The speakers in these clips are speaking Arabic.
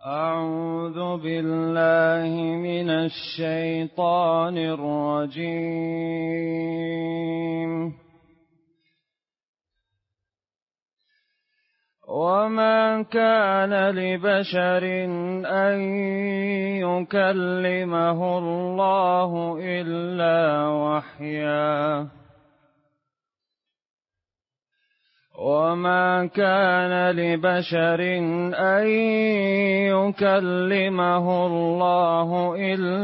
أعوذ بالله من الشيطان الرجيم. وما كان لبشر أن يكلمه الله إلا وحيا وما كان لبشر أن يكلمه الله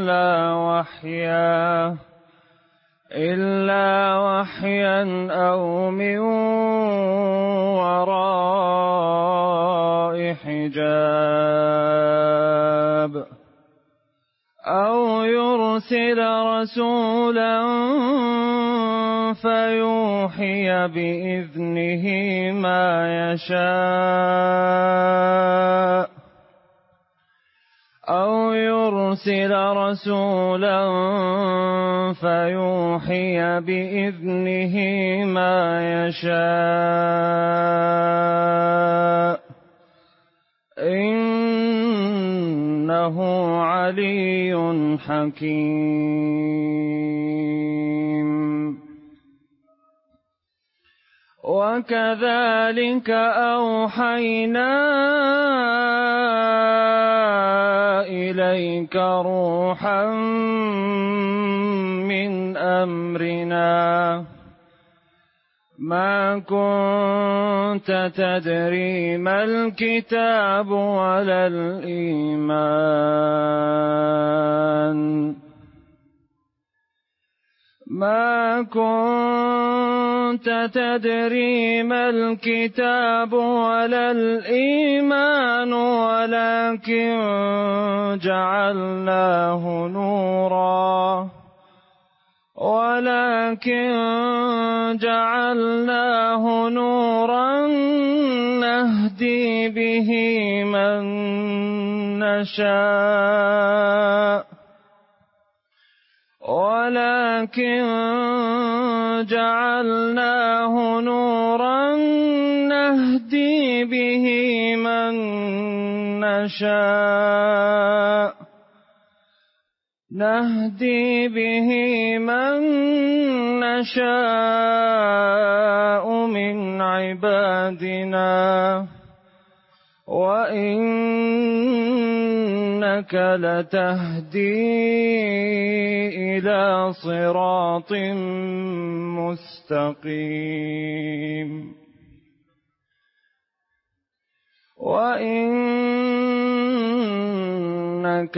إلا وحيا أو من وراء حجاب أو يرسل رسولا فيوحي بإذنه ما يشاء إنه علي حكيم. وكذلك أوحينا إليك روحا من أمرنا ما كنت تدري ما الكتاب ولا الإيمان ولكن جعلناه نورا نهدي به من نشاء من عبادنا وإنك لتهدي إلى صراط مستقيم. وإنك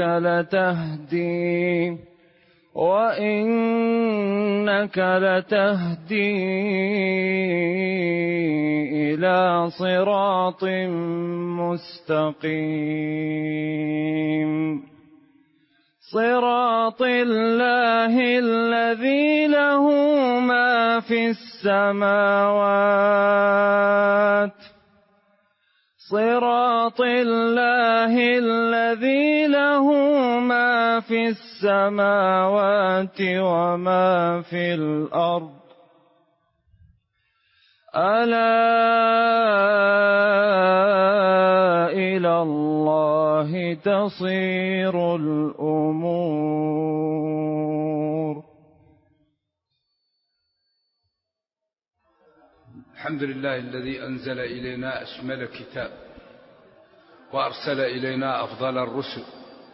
لتهدي إلى صراط مستقيم صراط الله الذي له ما في السماوات وما في الأرض ألا إلى الله تصير الأمور. الحمد لله الذي أنزل إلينا أشمل كتاب وأرسل إلينا أفضل الرسل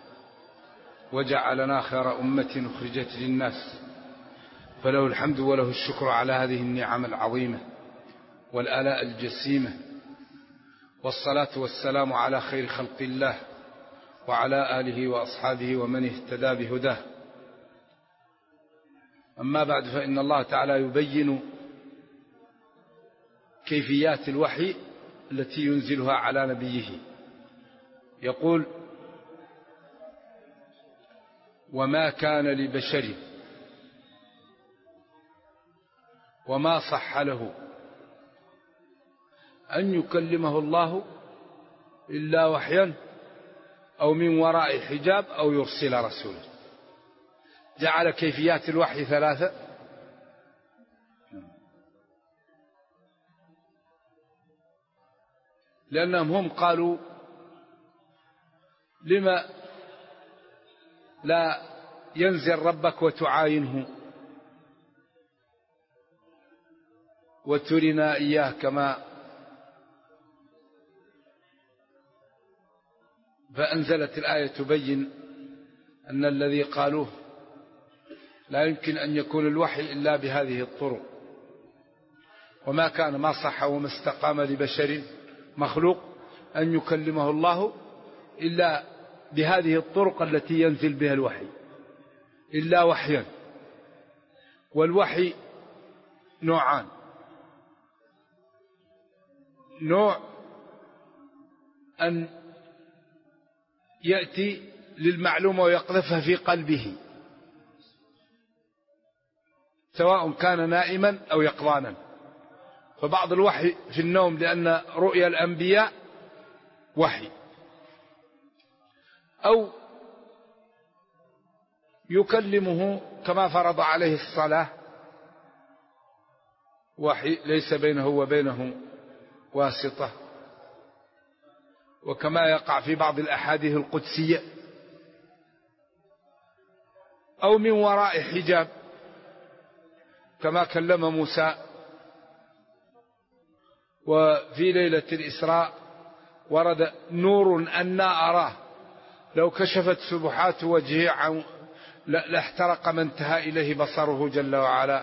وجعلنا خير أمة أخرجت للناس، فله الحمد وله الشكر على هذه النعم العظيمة والآلاء الجسيمة، والصلاة والسلام على خير خلق الله وعلى آله وأصحابه ومن اهتدى بهداه. أما بعد، فإن الله تعالى يبين كيفيات الوحي التي ينزلها على نبيه. يقول: وما كان لبشر، وما صح له أن يكلمه الله إلا وحيا أو من وراء حجاب أو يرسل رسولا. جعل كيفيات الوحي ثلاثة: لأنهم هم قالوا لما لا ينزل ربك وتعاينه وترنا إياه كما فأنزلت الآية تبين أن الذي قالوه لا يمكن أن يكون الوحي إلا بهذه الطرق، وما كان ما صح وما استقام لبشر مخلوق أن يكلمه الله إلا بهذه الطرق التي ينزل بها الوحي، إلا وحيا. والوحي نوعان: نوع أن يأتي للمعلومة ويقذفها في قلبه سواء كان نائما أو يقظانا، فبعض الوحي في النوم لأن رؤيا الأنبياء وحي، أو يكلمه كما فرض عليه الصلاة وحي ليس بينه وبينه واسطة، وكما يقع في بعض الأحاديث القدسية، أو من وراء حجاب كما كلم موسى. وفي ليلة الإسراء ورد: نور أنا أراه لو كشفت سبحات وجهه عن لاحترق ما انتهى إليه بصره جل وعلا.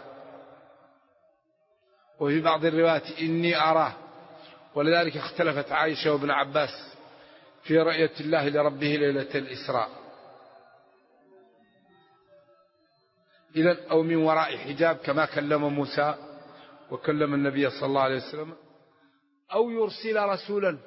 وفي بعض الروايات: إني أراه. ولذلك اختلفت عائشة وابن عباس في رؤية الله لربه ليلة الإسراء. إذن أو من وراء حجاب كما كلم موسى وكلم النبي صلى الله عليه وسلم، أو يرسل رسولا.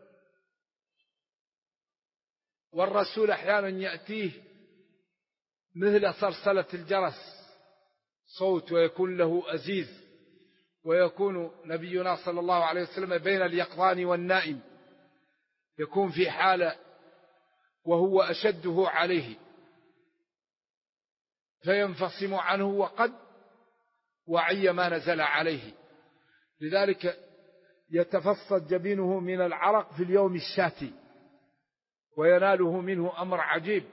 والرسول أحيانا يأتيه مثل صلصلة الجرس صوت ويكون له أزيز، ويكون نبينا صلى الله عليه وسلم بين اليقظان والنائم، يكون في حالة وهو أشده عليه فينفصم عنه وقد وعي ما نزل عليه، لذلك يتفصد جبينه من العرق في اليوم الشاتي ويناله منه أمر عجيب.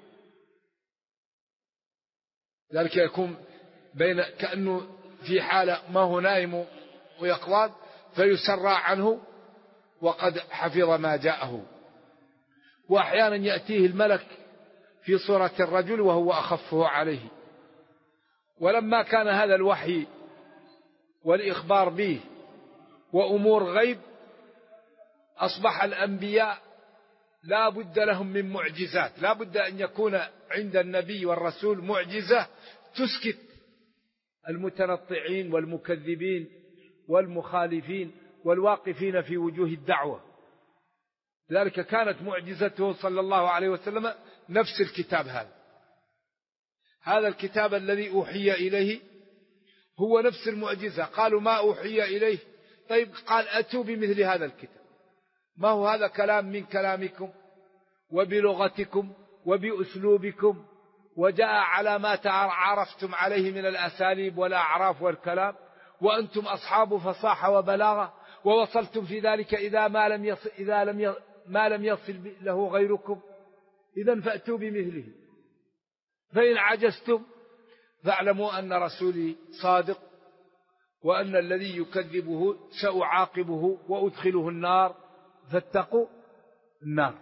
ذلك يكون بين كأنه في حالة ما هو نائم ويقظان، فيسرى عنه وقد حفظ ما جاءه. وأحيانا يأتيه الملك في صورة الرجل وهو أخفه عليه. ولما كان هذا الوحي والإخبار به وأمور غيب، أصبح الأنبياء لا بد لهم من معجزات، لا بد أن يكون عند النبي والرسول معجزة تسكت المتنطعين والمكذبين والمخالفين والواقفين في وجوه الدعوة. لذلك كانت معجزته صلى الله عليه وسلم نفس الكتاب هذا الكتاب الذي أوحي إليه هو نفس المعجزة. قالوا ما أوحي إليه؟ طيب قال أتوا بمثل هذا الكتاب. ما هو هذا كلام من كلامكم وبلغتكم وبأسلوبكم، وجاء على ما عرفتم عليه من الأساليب والأعراف والكلام، وأنتم أصحاب فصاحة وبلاغة، ووصلتم في ذلك إذا ما لم يصل له غيركم. إذن فأتوا بمثله. فإن عجزتم فاعلموا أن رسولي صادق، وأن الذي يكذبه سأعاقبه وأدخله النار فاتقوا النار.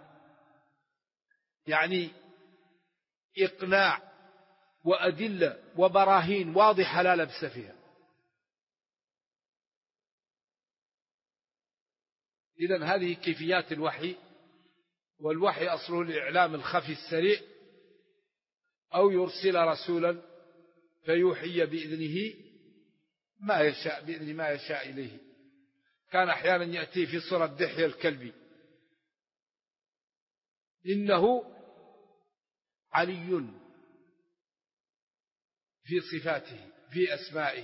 يعني إقناع وأدلة وبراهين واضحة لا لبس فيها. إذن هذه كيفيات الوحي. والوحي أصله الإعلام الخفي السريع، أو يرسل رسولا فيوحي بإذنه ما يشاء، بإذن ما يشاء إليه. كان أحيانا يأتي في صورة دحية الكلبي: إنه علي في صفاته، في أسمائه،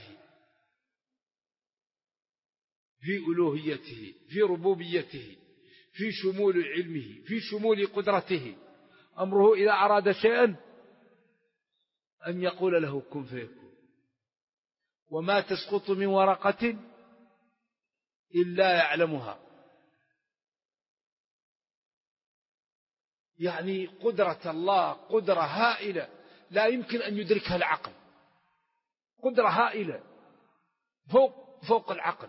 في ألوهيته، في ربوبيته، في شمول علمه، في شمول قدرته. أمره إذا أراد شيئا أن يقول له كن فيكون. وما تسقط من ورقة إلا يعلمها، يعني قدرة الله قدرة هائلة لا يمكن أن يدركها العقل، قدرة هائلة فوق العقل.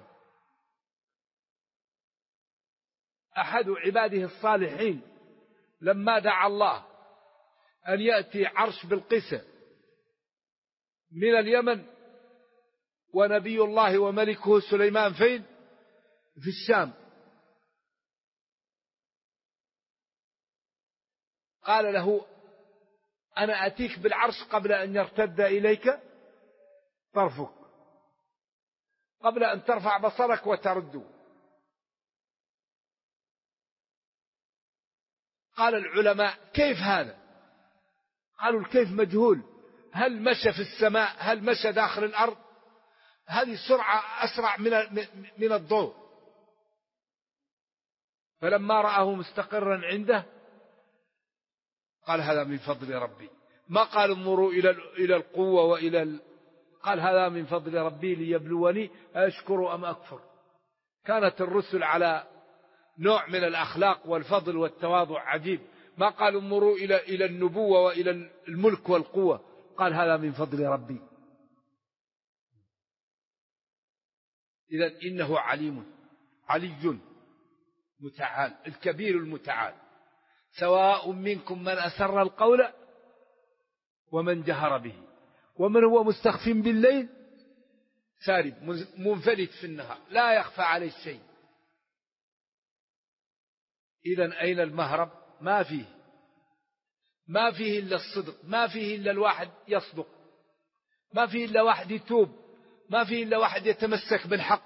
أحد عباده الصالحين لما دعا الله أن يأتي عرش بلقيس من اليمن ونبي الله وملكه سليمان فين؟ في الشام، قال له أنا أتيك بالعرش قبل أن يرتد إليك طرفك، قبل أن ترفع بصرك وترده. قال العلماء كيف هذا؟ قالوا الكيف مجهول، هل مشى في السماء؟ هل مشى داخل الأرض؟ هذه السرعة أسرع من الضوء. فلما رآه مستقرا عنده قال هذا من فضل ربي. ما قال انظروا إلى القوة قال هذا من فضل ربي ليبلوني أشكر أم أكفر. كانت الرسل على نوع من الأخلاق والفضل والتواضع عجيب. ما قال انظروا إلى النبوة وإلى الملك والقوة، قال هذا من فضل ربي. إذن إنه علي متعال، الكبير المتعال. سواء منكم من أسر القول ومن جهر به ومن هو مستخف بالليل سارب منفلت في النهار لا يخفى عليه شيء. إذن أين المهرب؟ ما فيه إلا الصدق، ما فيه إلا الواحد يصدق، ما فيه إلا واحد يتوب، ما فيه إلا واحد يتمسك بالحق.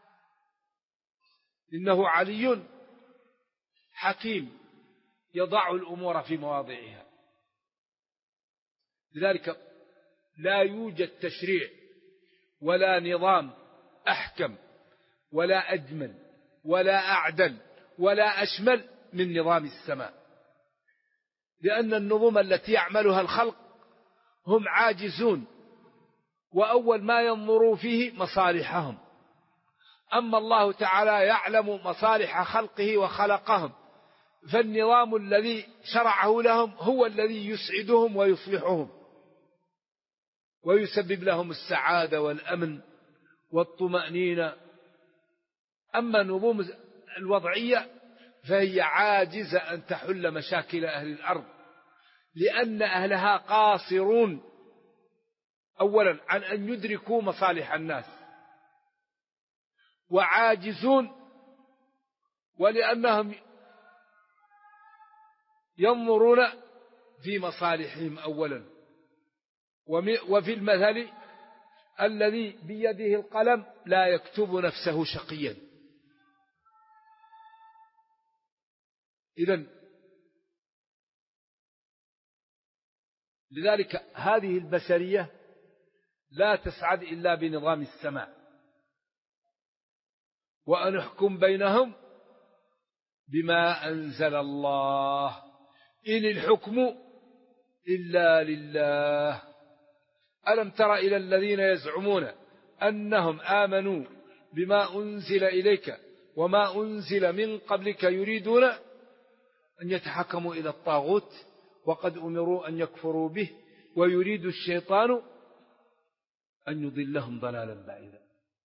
إنه علي حكيم يضع الأمور في مواضعها. لذلك لا يوجد تشريع ولا نظام أحكم ولا أجمل ولا أعدل ولا أشمل من نظام السماء، لأن النظم التي يعملها الخلق هم عاجزون، وأول ما ينظروا فيه مصالحهم. أما الله تعالى يعلم مصالح خلقه وخلقهم، فالنظام الذي شرعه لهم هو الذي يسعدهم ويصلحهم ويسبب لهم السعادة والأمن والطمأنينة. أما النظام الوضعية فهي عاجزة أن تحل مشاكل أهل الأرض، لأن أهلها قاصرون أولا عن أن يدركوا مصالح الناس، وعاجزون ولأنهم ينظرون في مصالحهم أولا. وفي المثل الذي بيده القلم لا يكتب نفسه شقيا. إذن لذلك هذه البشرية لا تسعد إلا بنظام السماء. وأن احكم بينهم بما أنزل الله إن الحكم إلا لله. ألم تر إلى الذين يزعمون أنهم آمنوا بما أنزل إليك وما أنزل من قبلك يريدون أن يتحكموا إلى الطاغوت وقد أمروا أن يكفروا به ويريد الشيطان أن يضلهم ضلالا بعيدا.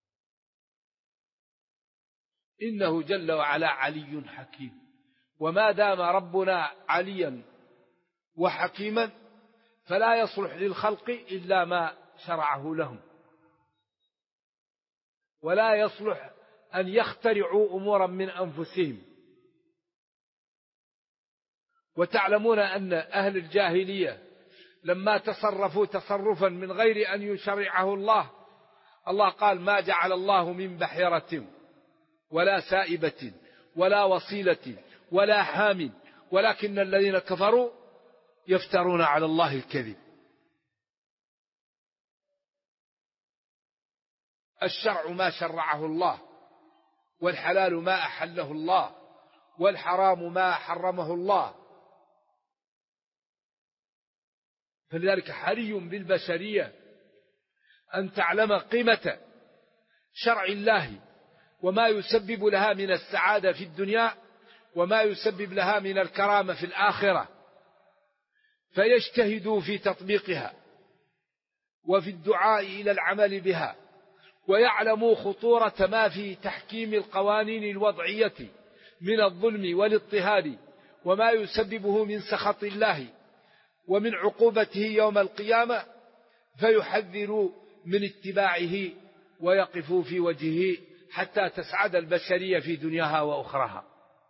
إنه جل وعلا علي حكيم، وما دام ربنا عليا وحكيما فلا يصلح للخلق إلا ما شرعه لهم، ولا يصلح أن يخترعوا أمورا من أنفسهم. وتعلمون أن أهل الجاهلية لما تصرفوا تصرفا من غير أن يشرعه الله، الله قال ما جعل الله من بحيرة ولا سائبة ولا وصيلة ولا حام ولكن الذين كفروا يفترون على الله الكذب. الشرع ما شرعه الله، والحلال ما أحله الله، والحرام ما حرمه الله. فلذلك حري بالبشرية أن تعلم قيمة شرع الله وما يسبب لها من السعادة في الدنيا وما يسبب لها من الكرامة في الآخرة، فيجتهدوا في تطبيقها وفي الدعاء إلى العمل بها، ويعلموا خطورة ما في تحكيم القوانين الوضعية من الظلم والاضطهاد، وما يسببه من سخط الله ومن عقوبته يوم القيامة، فيحذروا من اتباعه ويقفوا في وجهه حتى تسعد البشرية في دنياها وأخراها.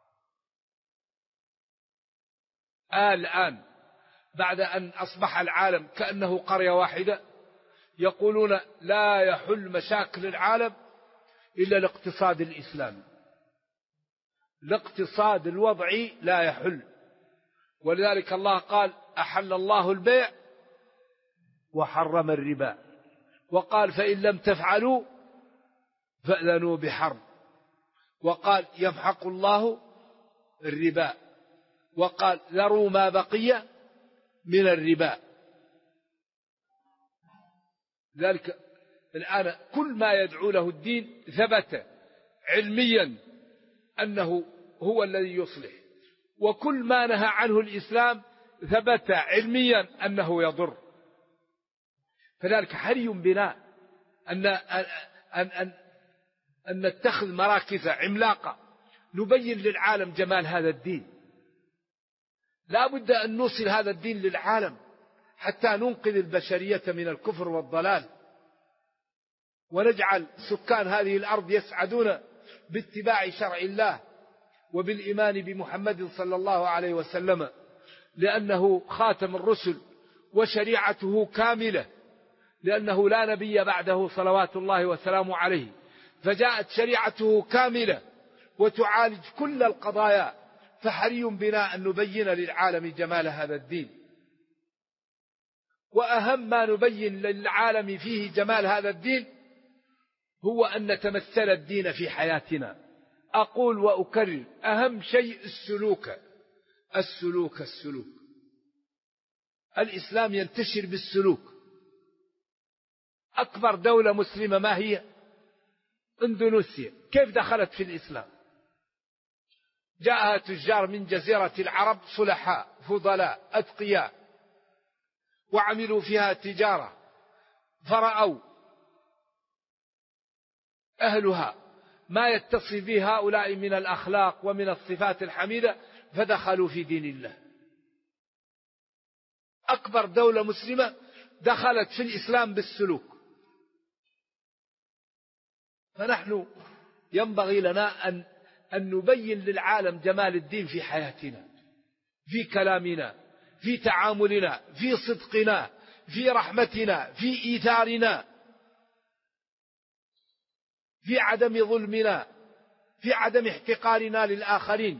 الآن بعد أن أصبح العالم كأنه قرية واحدة، يقولون لا يحل مشاكل العالم إلا الاقتصاد الإسلامي، الاقتصاد الوضعي لا يحل. ولذلك الله قال أحل الله البيع وحرم الربا، وقال فإن لم تفعلوا فأذنوا بحرب، وقال يمحق الله الربا، وقال ذروا ما بقي من الربا. ذلك الآن كل ما يدعو له الدين ثبت علميا أنه هو الذي يصلح، وكل ما نهى عنه الإسلام ثبت علميا أنه يضر. فذلك حري بنا أن نتخذ مراكز عملاقة نبين للعالم جمال هذا الدين. لا بد أن نوصل هذا الدين للعالم حتى ننقذ البشرية من الكفر والضلال، ونجعل سكان هذه الأرض يسعدون باتباع شرع الله وبالإيمان بمحمد صلى الله عليه وسلم، لأنه خاتم الرسل وشريعته كاملة، لأنه لا نبي بعده صلوات الله وسلامه عليه، فجاءت شريعته كاملة وتعالج كل القضايا. فحري بنا أن نبين للعالم جمال هذا الدين. وأهم ما نبين للعالم فيه جمال هذا الدين هو أن نتمثل الدين في حياتنا. أقول وأكرر، أهم شيء السلوك. الإسلام ينتشر بالسلوك. أكبر دولة مسلمة ما هي؟ إندونيسيا. كيف دخلت في الإسلام؟ جاءها تجار من جزيرة العرب صلحاء فضلاء أتقياء، وعملوا فيها تجارة، فرأوا أهلها ما يتصف به هؤلاء من الأخلاق ومن الصفات الحميدة، فدخلوا في دين الله. أكبر دولة مسلمة دخلت في الإسلام بالسلوك. فنحن ينبغي لنا أن نبين للعالم جمال الدين في حياتنا، في كلامنا، في تعاملنا، في صدقنا، في رحمتنا، في إيثارنا، في عدم ظلمنا، في عدم احتقارنا للآخرين.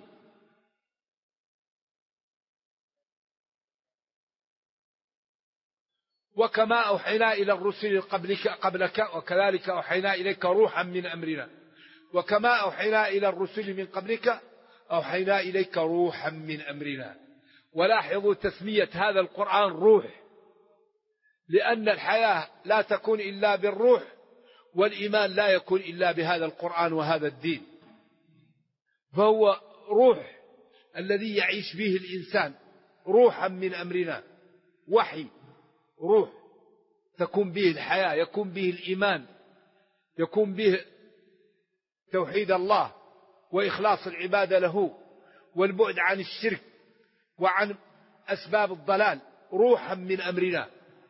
وكما أوحينا إلى الرسل قبلك وكذلك أوحينا إليك روحا من أمرنا. وكما أوحينا إلى الرسل من قبلك أوحينا إليك روحا من أمرنا. ولاحظوا تسمية هذا القرآن روح، لأن الحياة لا تكون إلا بالروح، والإيمان لا يكون إلا بهذا القرآن وهذا الدين. فهو روح الذي يعيش به الإنسان، روحا من أمرنا، وحي، روح تكون به الحياة، يكون به الإيمان، يكون به توحيد الله وإخلاص العبادة له والبعد عن الشرك وعن أسباب الضلال. روحا من أمرنا.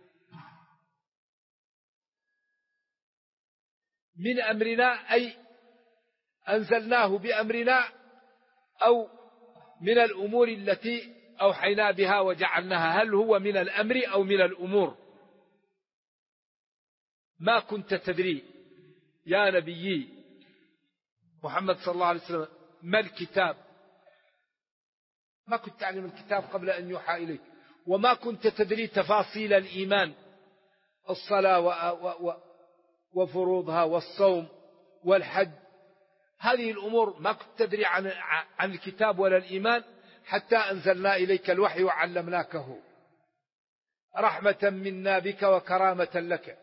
من أمرنا أي أنزلناه بأمرنا، أو من الأمور التي أوحينا بها وجعلناها. هل هو من الأمر أو من الأمور؟ ما كنت تدري يا نبي محمد صلى الله عليه وسلم ما الكتاب، ما كنت تعلم الكتاب قبل أن يوحى إليك، وما كنت تدري تفاصيل الإيمان، الصلاة وفروضها والصوم والحج. هذه الأمور ما كنت تدري عن الكتاب ولا الإيمان حتى أنزلنا إليك الوحي وعلمناكه رحمة منا بك وكرامة لك.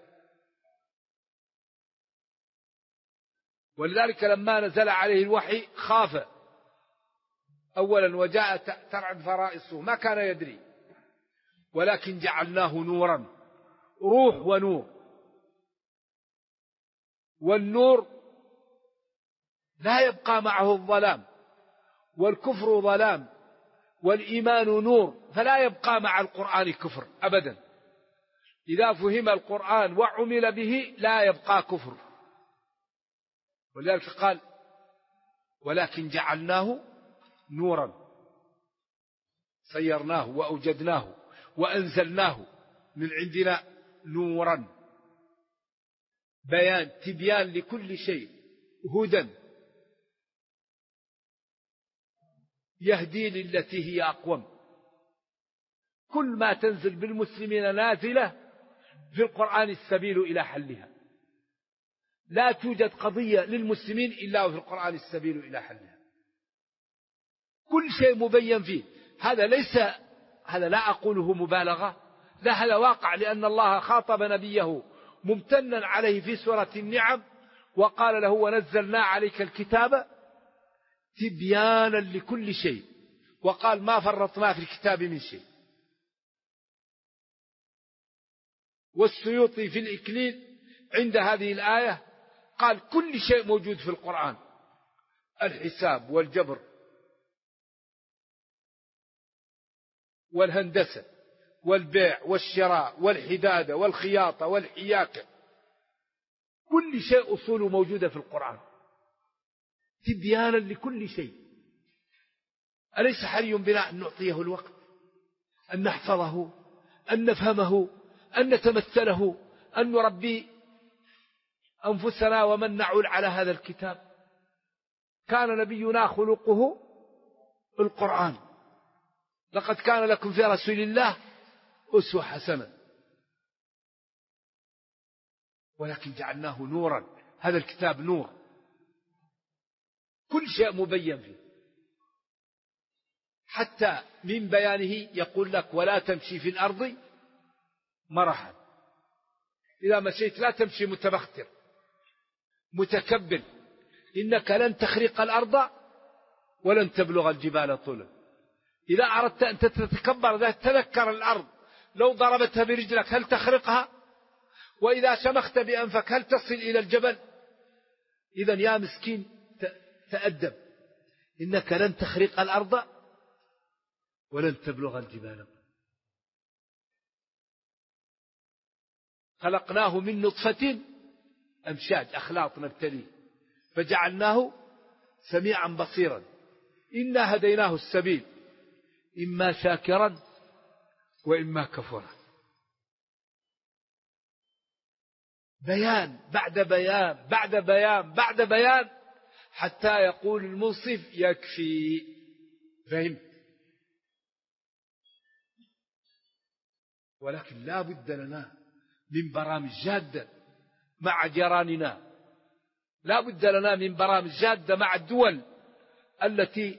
ولذلك لما نزل عليه الوحي خاف أولا وجاء ترعد فرائصه ما كان يدري، ولكن جعلناه نورا، روح ونور. والنور لا يبقى معه الظلام، والكفر ظلام، والإيمان نور، فلا يبقى مع القرآن كفر أبدا. إذا فهم القرآن وعمل به لا يبقى كفر. ولذلك قال ولكن جعلناه نورا، صيرناه وأوجدناه وأنزلناه من عندنا نورا، بيان تبيان لكل شيء، هدى يهدي للتي هي أقوم. كل ما تنزل بالمسلمين نازلة في القرآن السبيل إلى حلها، لا توجد قضية للمسلمين إلا وفي القرآن السبيل إلى حلها، كل شيء مبين فيه. هذا لا أقوله مبالغة، لا، هذا واقع، لأن الله خاطب نبيه ممتنا عليه في سورة النعم وقال له ونزلنا عليك الكتاب تبيانا لكل شيء، وقال ما فرطنا في الكتاب من شيء. والسيوطي في الإكليل عند هذه الآية قال كل شيء موجود في القرآن، الحساب والجبر والهندسة والبيع والشراء والحدادة والخياطة والحياكة، كل شيء أصوله موجودة في القرآن تبيانا لكل شيء. أليس حري بنا أن نعطيه الوقت، أن نحفظه، أن نفهمه، أن نتمثله، أن نربي أنفسنا ومن نعول على هذا الكتاب؟ كان نبينا خلقه القرآن، لقد كان لكم في رسول الله أسوة حسنة. ولكن جعلناه نورا، هذا الكتاب نور، كل شيء مبين فيه، حتى من بيانه يقول لك ولا تمشي في الأرض مرحا. إذا مشيت لا تمشي متبختر متكبر، إنك لن تخرق الأرض ولن تبلغ الجبال طولا. إذا أردت أن تتكبر تذكر الأرض، لو ضربتها برجلك هل تخرقها؟ وإذا شمخت بأنفك هل تصل إلى الجبل؟ إذا يا مسكين تأدب، إنك لن تخرق الأرض ولن تبلغ الجبال. خلقناه من نطفة أمشاج أخلاط نبتليه فجعلناه سميعا بصيرا، إنا هديناه السبيل إما شاكرا وإما كفورا. بيان بعد بيان بعد بيان بعد بيان، حتى يقول المنصف يكفي، فهمت. ولكن لا بد لنا من برامج جادة مع جيراننا، لا بد لنا من برامج جادة مع الدول التي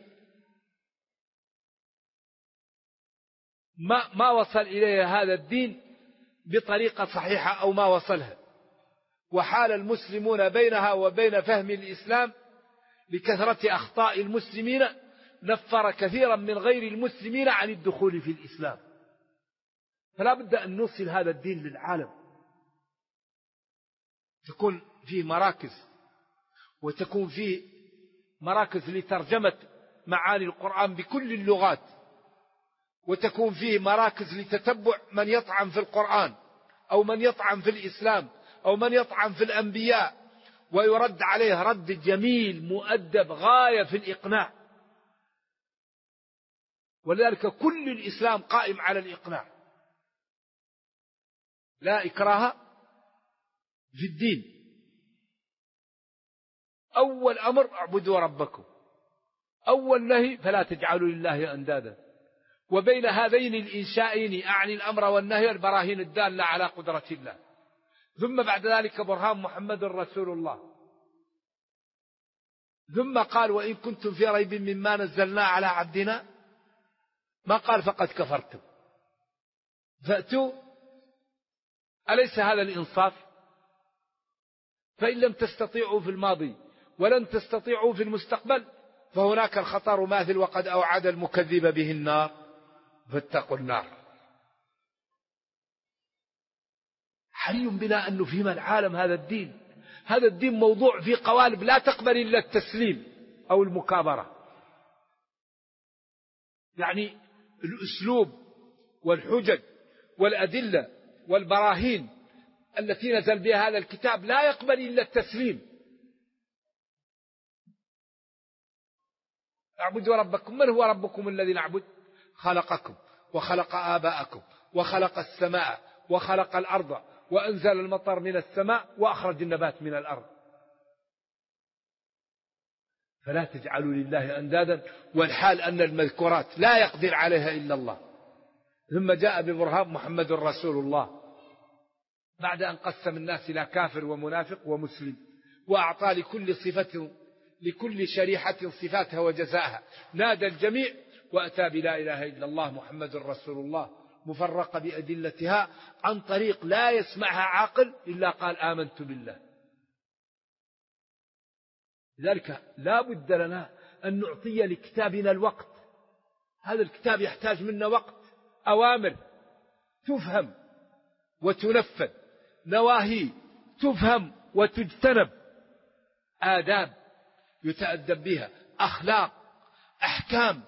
ما وصل إليها هذا الدين بطريقة صحيحة أو ما وصلها، وحال المسلمون بينها وبين فهم الإسلام لكثرة أخطاء المسلمين نفر كثيرا من غير المسلمين عن الدخول في الإسلام. فلا بد أن نوصل هذا الدين للعالم، تكون فيه مراكز، وتكون فيه مراكز لترجمة معاني القرآن بكل اللغات، وتكون فيه مراكز لتتبع من يطعن في القرآن أو من يطعن في الإسلام أو من يطعن في الأنبياء، ويرد عليه رد جميل مؤدب غاية في الإقناع. ولذلك كل الإسلام قائم على الإقناع، لا إكراه في الدين. أول أمر اعبدوا ربكم، أول نهي فلا تجعلوا لله أندادا. وبين هذين الإنشائين أعني الأمر والنهي البراهين الدالة على قدرة الله، ثم بعد ذلك برهان محمد رسول الله. ثم قال وإن كنتم في ريب مما نزلنا على عبدنا، ما قال فقد كفرتم، فأتوا. أليس هذا الإنصاف؟ فإن لم تستطيعوا في الماضي ولن تستطيعوا في المستقبل فهناك الخطر ماثل وقد أوعد المكذب به النار فاتقوا النار. حري بنا أن نفهم العالم هذا الدين موضوع في قوالب لا تقبل إلا التسليم أو المكابرة. يعني الأسلوب والحجج والأدلة والبراهين التي نزل بها هذا الكتاب لا يقبل إلا التسليم. اعبدوا ربكم. من هو ربكم الذي نعبد؟ خلقكم وخلق آباءكم وخلق السماء وخلق الأرض وأنزل المطر من السماء وأخرج النبات من الأرض. فلا تجعلوا لله أندادا والحال أن المذكورات لا يقدر عليها إلا الله. ثم جاء ببرهان محمد رسول الله بعد أن قسم الناس إلى كافر ومنافق ومسلم، وأعطى لكل شريحة صفاتها وجزاءها، نادى الجميع وأتى بلا إله إلا الله محمد رسول الله مفرقة بأدلتها عن طريق لا يسمعها عاقل إلا قال آمنت بالله. لذلك لا بد لنا أن نعطي لكتابنا الوقت. هذا الكتاب يحتاج منا وقت، أوامر تفهم وتنفذ، نواهي تفهم وتجتنب، آداب يتأدب بها، أخلاق، أحكام.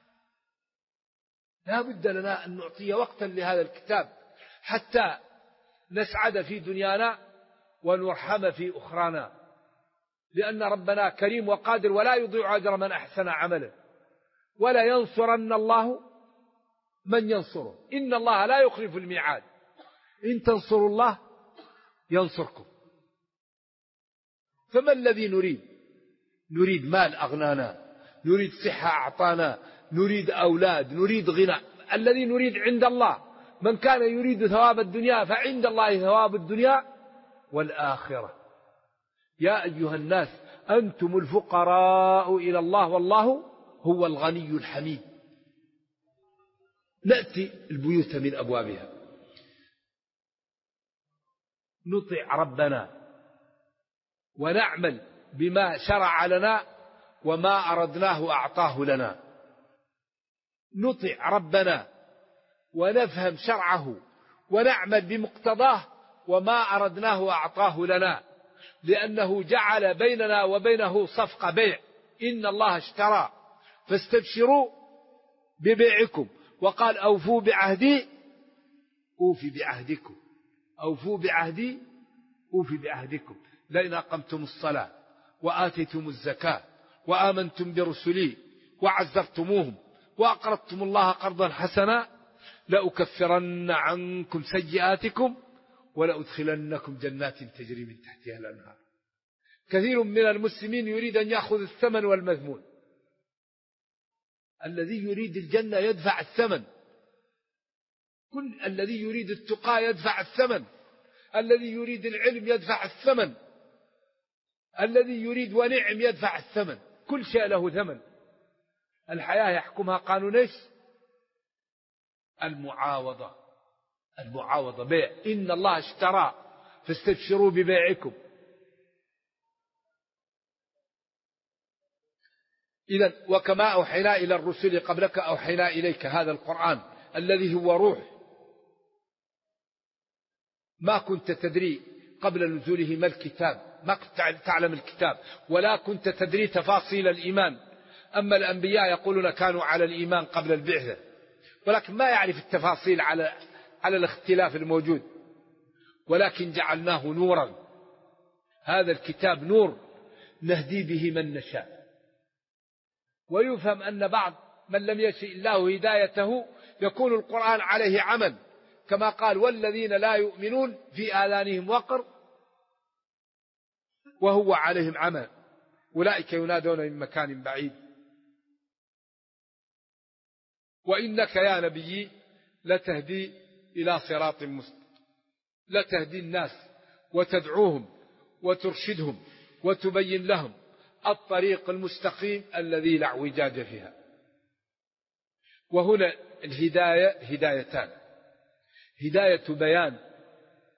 لا بد لنا أن نعطي وقتا لهذا الكتاب حتى نسعد في دنيانا ونرحم في أخرانا، لأن ربنا كريم وقادر ولا يضيع أجر من أحسن عملا، ولا ينصرن الله من ينصره، إن الله لا يخلف الميعاد، إن تنصروا الله ينصركم. فما الذي نريد مال أغنانا، نريد صحة أعطانا، نريد أولاد، نريد غنى. الذي نريد عند الله، من كان يريد ثواب الدنيا فعند الله ثواب الدنيا والآخرة. يا أيها الناس أنتم الفقراء إلى الله والله هو الغني الحميد. نأتي البيوت من أبوابها، نطع ربنا ونعمل بما شرع لنا وما أردناه أعطاه لنا. نطع ربنا ونفهم شرعه ونعمل بمقتضاه وما أردناه أعطاه لنا، لأنه جعل بيننا وبينه صفقة بيع. إن الله اشترى فاستبشروا ببيعكم، وقال أوفوا بعهدي أوفي بعهدكم، أوفوا بعهدي أوفي بعهدكم، لئن أقمتم الصلاة وآتيتم الزكاة وآمنتم برسلي وعزرتموهم وأقرضتم الله قرضا حسنا لأكفرن عنكم سيئاتكم ولأدخلنكم جنات تجري من تحتها الأنهار. كثير من المسلمين يريد أن يأخذ الثمن والمذمون. الذي يريد الجنة يدفع الثمن، كل الذي يريد التقى يدفع الثمن، الذي يريد العلم يدفع الثمن، الذي يريد ونعم يدفع الثمن. كل شيء له ثمن. الحياة يحكمها قانون ايش؟ المعاوضة بيع. إن الله اشترى فاستبشروا ببيعكم. إذن وكما أوحينا إلى الرسل قبلك أوحينا إليك، هذا القرآن الذي هو روح. ما كنت تدري قبل نزوله ما الكتاب، ما كنت تعلم الكتاب ولا كنت تدري تفاصيل الإيمان. أما الأنبياء يقولون كانوا على الإيمان قبل البعثة، ولكن ما يعرف التفاصيل على الاختلاف الموجود. ولكن جعلناه نورا، هذا الكتاب نور نهدي به من نشاء. ويفهم أن بعض من لم يشئ الله هدايته يكون القرآن عليه عمل، كما قال والذين لا يؤمنون في آذانهم وقر وهو عليهم عمل أولئك ينادون من مكان بعيد. وإنك يا نبي لتهدي إلى صراط مستقيم، لتهدي الناس وتدعوهم وترشدهم وتبين لهم الطريق المستقيم الذي لا اعوجاج فيها. وهنا الهداية هدايتان: هداية بيان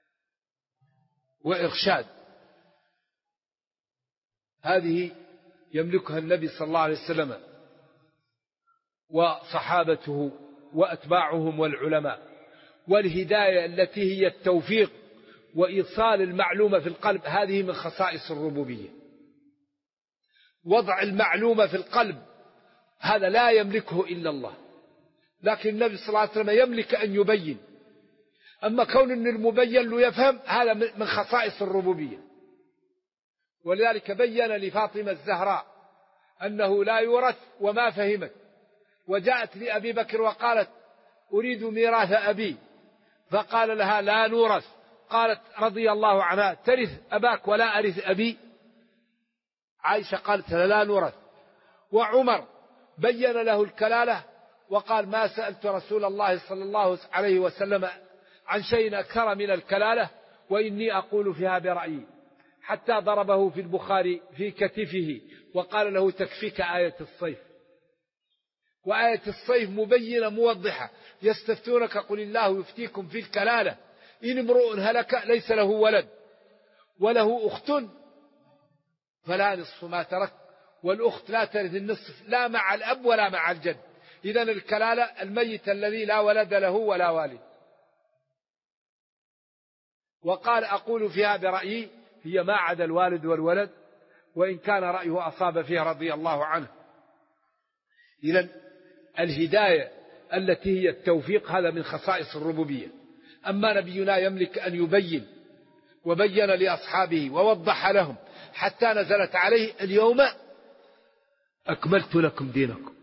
وإرشاد. هذه يملكها النبي صلى الله عليه وسلم وصحابته وأتباعهم والعلماء، والهداية التي هي التوفيق وإيصال المعلومة في القلب، هذه من خصائص الربوبية. وضع المعلومة في القلب هذا لا يملكه إلا الله، لكن النبي صلى الله عليه وسلم يملك أن يبين. أما كون أن المبين له يفهم، هذا من خصائص الربوبية. ولذلك بين لفاطمة الزهراء أنه لا يورث وما فهمت، وجاءت لأبي بكر وقالت أريد ميراث أبي، فقال لها لا نورث. قالت رضي الله عنها ترث أباك ولا أرث أبي؟ عائشة قالت لا نورث. وعمر بين له الكلالة وقال ما سألت رسول الله صلى الله عليه وسلم عن شيء أكثر من الكلالة وإني أقول فيها برأيي، حتى ضربه في البخاري في كتفه وقال له تكفيك آية الصيف. وآية الصيف مبينة موضحة، يستفتونك قل الله يفتيكم في الكلالة إن امرؤ هلك ليس له ولد وله أخت فلا نصف ما ترك، والأخت لا ترث النصف لا مع الأب ولا مع الجد. إذن الكلالة الميت الذي لا ولد له ولا والد. وقال أقول فيها برأيي، هي ما عدا الوالد والولد، وإن كان رأيه أصاب فيها رضي الله عنه. إذن الهداية التي هي التوفيق هذا من خصائص الربوبية. أما نبينا يملك أن يبين، وبين لأصحابه ووضح لهم، حتى نزلت عليه اليوم أكملت لكم دينكم.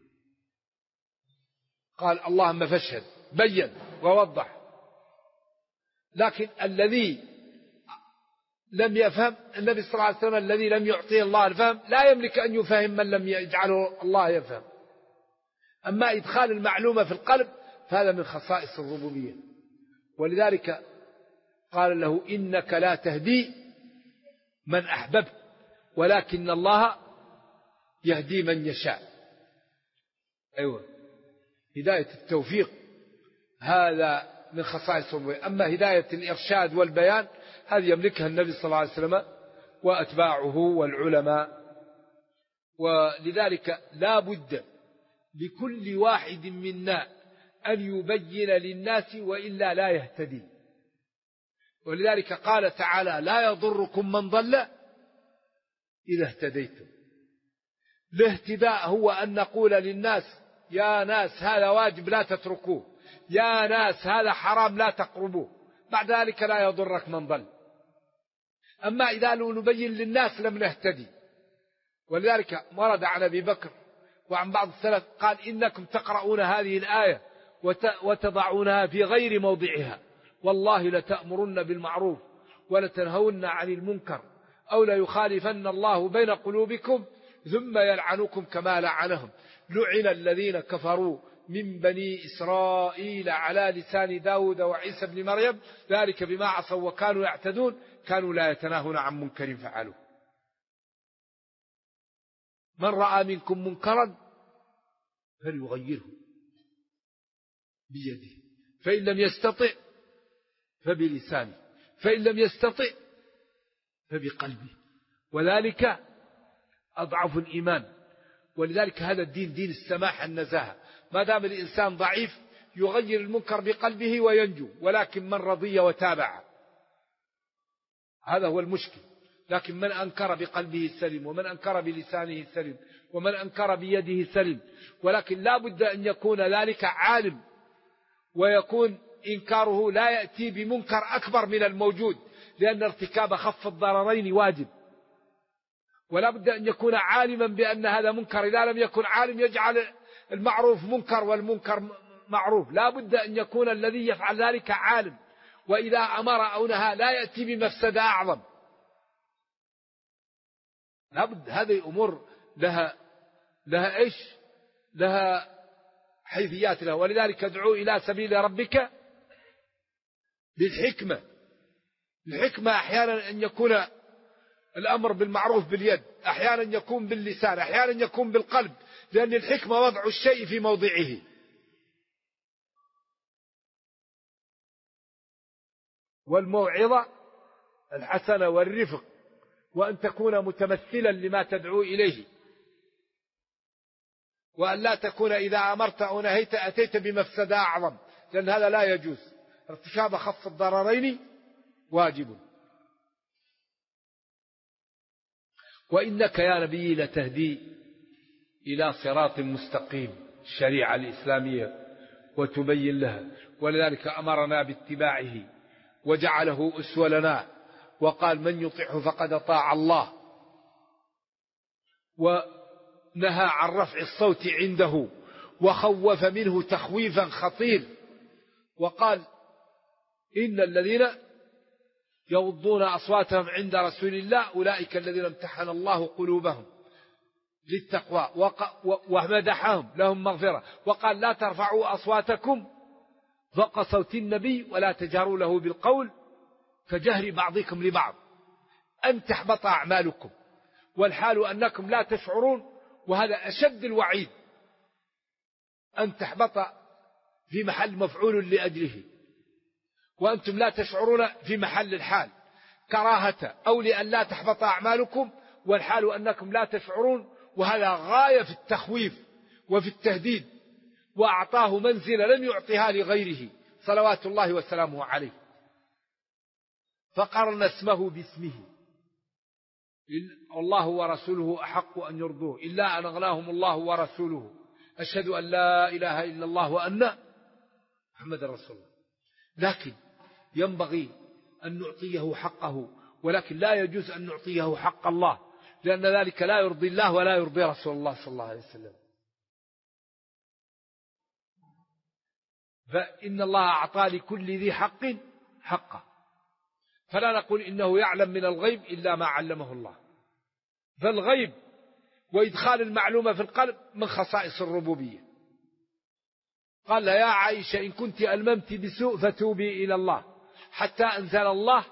قال اللهم فاشهد، بين ووضح. لكن الذي لم يفهم، النبي صلى الله عليه وسلم الذي لم يعطيه الله الفهم لا يملك أن يفهم من لم يجعله الله يفهم. أما إدخال المعلومة في القلب فهذا من خصائص الربوبية. ولذلك قال له إنك لا تهدي من أحببت ولكن الله يهدي من يشاء. أيوة، هداية التوفيق هذا من خصائص الربوبية. أما هداية الإرشاد والبيان هذه يملكها النبي صلى الله عليه وسلم وأتباعه والعلماء. ولذلك لا بد لكل واحد منا أن يبين للناس وإلا لا يهتدي. ولذلك قال تعالى لا يضركم من ضل إذا اهتديتم. الاهتداء هو أن نقول للناس يا ناس هذا واجب لا تتركوه، يا ناس هذا حرام لا تقربوه، بعد ذلك لا يضرك من ضل. أما إذا نبين للناس لم نهتدي. ولذلك ورد عن أبي بكر وعن بعض السلف قال إنكم تقرؤون هذه الآية وتضعونها في غير موضعها، والله لتأمرن بالمعروف ولتنهون عن المنكر أو ليخالفن الله بين قلوبكم ثم يلعنكم كما لعنهم. لعن الذين كفروا من بني إسرائيل على لسان داود وعيسى بن مريم ذلك بما عصوا وكانوا يعتدون كانوا لا يتناهون عن منكر فعلوه. من رأى منكم منكرا فليغيره بيده فإن لم يستطع فبلسانه فإن لم يستطع فبقلبه وذلك أضعف الإيمان. ولذلك هذا الدين دين السماح النزاهة. ما دام الإنسان ضعيف يغير المنكر بقلبه وينجو، ولكن من رضي وتابع هذا هو المشكل. لكن من أنكر بقلبه سلم، ومن أنكر بلسانه سلم، ومن أنكر بيده سلم. ولكن لا بد أن يكون ذلك عالم، ويكون إنكاره لا يأتي بمنكر أكبر من الموجود، لأن ارتكاب خف الضررين واجب. ولا بد أن يكون عالما بأن هذا منكر. إذا لم يكن عالم يجعل المعروف منكر والمنكر معروف. لا بد أن يكون الذي يفعل ذلك عالم، وإذا أمر أو نهى لا يأتي بمفسدة أعظم. لا بد. هذه أمور لها إيش؟ لها حيثيات لها. ولذلك ادعو إلى سبيل ربك بالحكمة. الحكمة أحيانا أن يكون الأمر بالمعروف باليد، أحيانا يكون باللسان، أحيانا يكون بالقلب، لأن الحكمة وضع الشيء في موضعه. والموعظة الحسنة والرفق، وأن تكون متمثلا لما تدعو إليه. وأن لا تكون إذا أمرت أو نهيت أتيت بمفسدة أعظم، لأن هذا لا يجوز. ارتكاب خف الضررين واجب. وإنك يا نبي لتهدي إلى صراط مستقيم، الشريعة الإسلامية، وتبين لها، ولذلك أمرنا باتباعه وجعله أسوة لنا، وقال من يطعه فقد أطاع الله، ونهى عن رفع الصوت عنده، وخوف منه تخويفا خطير، وقال إن الذين يغضون أصواتهم عند رسول الله أولئك الذين امتحن الله قلوبهم للتقوى، ومدحهم لهم مغفرة، وقال لا ترفعوا أصواتكم فوق صوت النبي ولا تجهروا له بالقول كجهر بعضكم لبعض أن تحبط أعمالكم والحال أنكم لا تشعرون. وهذا أشد الوعيد، أن تحبط في محل مفعول لأجله وأنتم لا تشعرون في محل الحال، كراهة أو لأن لا تحبط أعمالكم والحال أنكم لا تشعرون. وهذا غاية في التخويف وفي التهديد، وأعطاه منزلة لم يعطيها لغيره صلوات الله وسلامه عليه، فقرن اسمه باسمه، الله ورسوله أحق أن يرضوه إلا أن أغناهم الله ورسوله، أشهد أن لا إله إلا الله وأن محمد رسول الله. لكن ينبغي أن نعطيه حقه، ولكن لا يجوز أن نعطيه حق الله، لأن ذلك لا يرضي الله ولا يرضي رسول الله صلى الله عليه وسلم. فإن الله أعطى لكل ذي حق حقه، فلا نقول إنه يعلم من الغيب إلا ما علمه الله. فالغيب وإدخال المعلومة في القلب من خصائص الربوبية. قال يا عائشة إن كنت ألممت بسوء فتوبي إلى الله، حتى أنزل الله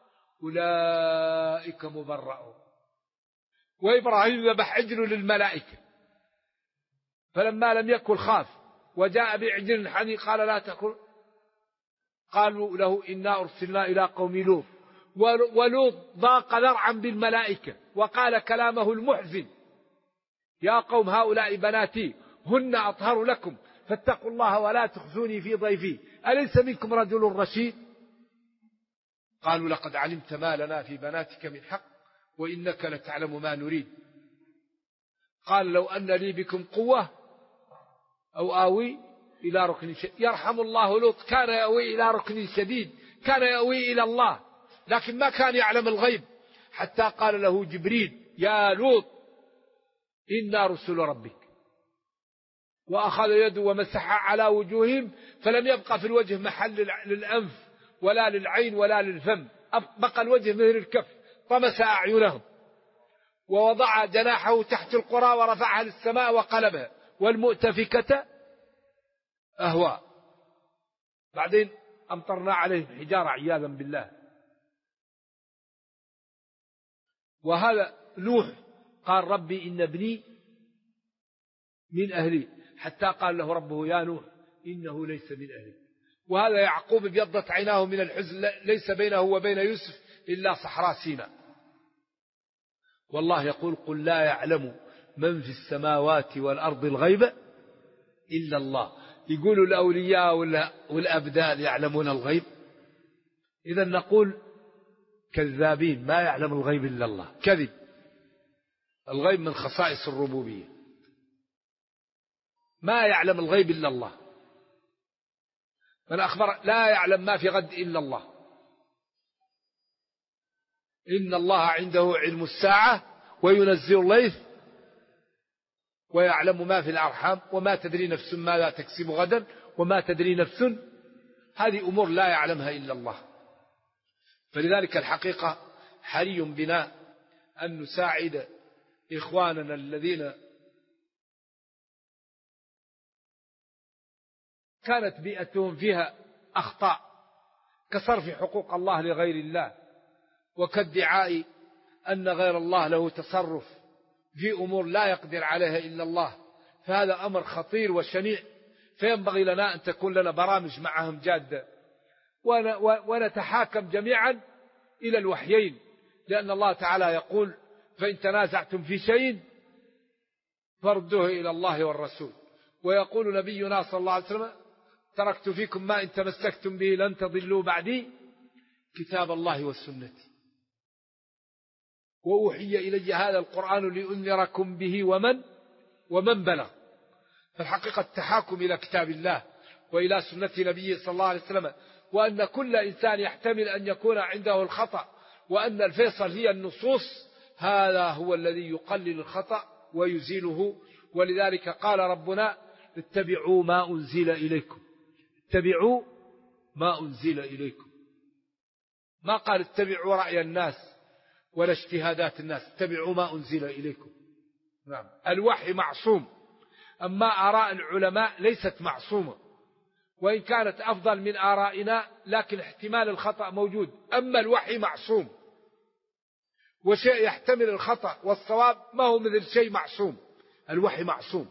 أولئك مبرؤون. وإبراهيم ذبح عجل للملائكة، فلما لم يكن خاف وجاء بعجل حني قال لا تأكل، قالوا له إنا أرسلنا إلى قوم لوط، ولوط ضاق ذرعا بالملائكة وقال كلامه المحزن يا قوم هؤلاء بناتي هن أطهر لكم فاتقوا الله ولا تخزوني في ضيفي أليس منكم رجل رشيد. قالوا لقد علمت ما لنا في بناتك من حق وإنك لتعلم ما نريد. قال لو أن لي بكم قوة أو آوي إلى ركن شديد. يرحم الله لوط، كان يأوي إلى ركن شديد، كان يأوي إلى الله، لكن ما كان يعلم الغيب، حتى قال له جبريل يا لوط إنا رسل ربك، وأخذ يده ومسح على وجوههم فلم يبقى في الوجه محل للأنف ولا للعين ولا للفم، بقى الوجه مثل الكف، طمس أعينهم ووضع جناحه تحت القرى ورفعها للسماء وقلبها والمؤتفكة أهوى. بعدين أمطرنا عليهم حجارة عياذا بالله. وهذا نوح قال ربي إن ابني من أهلي، حتى قال له ربه يا نوح إنه ليس من أهلي. وهذا يعقوب ابيضت عيناه من الحزن، ليس بينه وبين يوسف إلا صحراء سيناء. والله يقول قل لا يعلم من في السماوات والأرض الغيب إلا الله. يقولوا الأولياء والأبدال يعلمون الغيب، إذا نقول كذابين، ما يعلم الغيب إلا الله، كذب. الغيب من خصائص الربوبية، ما يعلم الغيب إلا الله. من أخبر لا يعلم ما في غد إلا الله. إن الله عنده علم الساعة وينزل الليث ويعلم ما في الأرحام وما تدري نفس ماذا تكسب غدا وما تدري نفس، هذه أمور لا يعلمها إلا الله. فلذلك الحقيقة حري بنا أن نساعد إخواننا الذين كانت بيئتهم فيها أخطاء كصرف حقوق الله لغير الله، وكادعاء أن غير الله له تصرف في أمور لا يقدر عليها إلا الله. فهذا أمر خطير وشنيع، فينبغي لنا أن تكون لنا برامج معهم جادة، ونتحاكم جميعا إلى الوحيين، لأن الله تعالى يقول فإن تنازعتم في شيء فردوه إلى الله والرسول. ويقول نبينا صلى الله عليه وسلم: تركت فيكم ما إن تمسكتم به لن تضلوا بعدي كتاب الله والسنة. وأوحي إلي هذا القرآن لأنذركم به ومن بلغ. فالحقيقة التحاكم إلى كتاب الله وإلى سنة نبيه صلى الله عليه وسلم، وأن كل إنسان يحتمل أن يكون عنده الخطأ، وأن الفيصل هي النصوص، هذا هو الذي يقلل الخطأ ويزيله. ولذلك قال ربنا: اتبعوا ما أنزل إليكم، اتبعوا ما أنزل إليكم. ما قال اتبعوا رأي الناس ولا اجتهادات الناس، اتبعوا ما أنزل إليكم. نعم، الوحي معصوم، أما آراء العلماء ليست معصومة، وإن كانت أفضل من آرائنا لكن احتمال الخطأ موجود. أما الوحي معصوم، وشيء يحتمل الخطأ والصواب ما هو مثل شيء معصوم. الوحي معصوم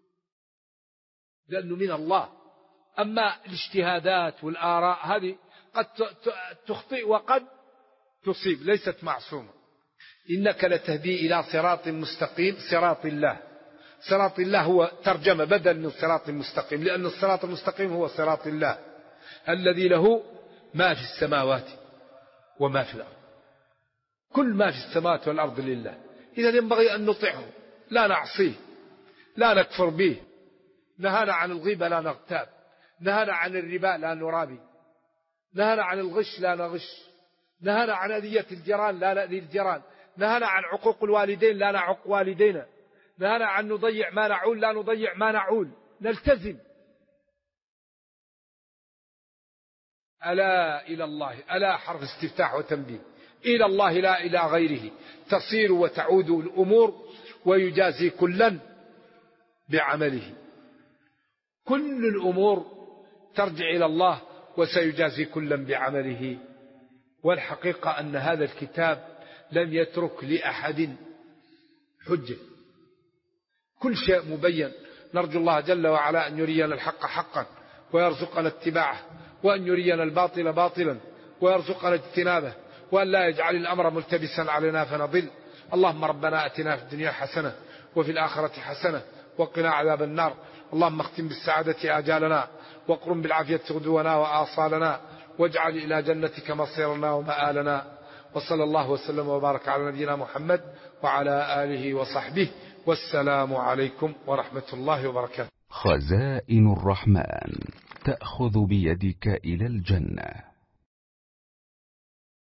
لأنه من الله. أما الاجتهادات والآراء هذه قد تخطئ وقد تصيب، ليست معصومة. إنك لتهدي إلى صراط مستقيم، صراط الله. صراط الله هو ترجمة بدل من صراط مستقيم، لأن الصراط المستقيم هو صراط الله الذي له ما في السماوات وما في الأرض. كل ما في السماوات والأرض لله، إذا ينبغي أن نطيعه، لا نعصيه، لا نكفر به. نهانا عن الغيبة لا نغتاب، نهانا عن الربا لا نرابي، نهانا عن الغش لا نغش، نهانا عن أذية الجيران لا نأذي الجيران، نهانا عن عقوق الوالدين لا نعق والدينا، نهانا عن نضيع ما نعول لا نضيع ما نعول. نلتزم. ألا إلى الله، ألا حرف استفتاح وتنبيه، إلى الله لا إلى غيره تصير وتعود الأمور، ويجازي كلا بعمله. كل الأمور ترجع إلى الله وسيجازي كلا بعمله. والحقيقة أن هذا الكتاب لم يترك لأحد حجة، كل شيء مبين. نرجو الله جل وعلا أن يرينا الحق حقا ويرزقنا اتباعه، وأن يرينا الباطل باطلا ويرزقنا اجتنابه، وأن لا يجعل الأمر ملتبسا علينا فنضل. اللهم ربنا أتنا في الدنيا حسنة وفي الآخرة حسنة وقنا عذاب النار. اللهم اختم بالسعادة آجالنا، واقرم بالعافية غدونا وآصالنا، واجعل إلى جنتك مصيرنا ومآلنا. وصلى الله وسلم وبارك على نبينا محمد وعلى آله وصحبه، والسلام عليكم ورحمة الله وبركاته. خزائن الرحمن تأخذ بيدك إلى الجنة.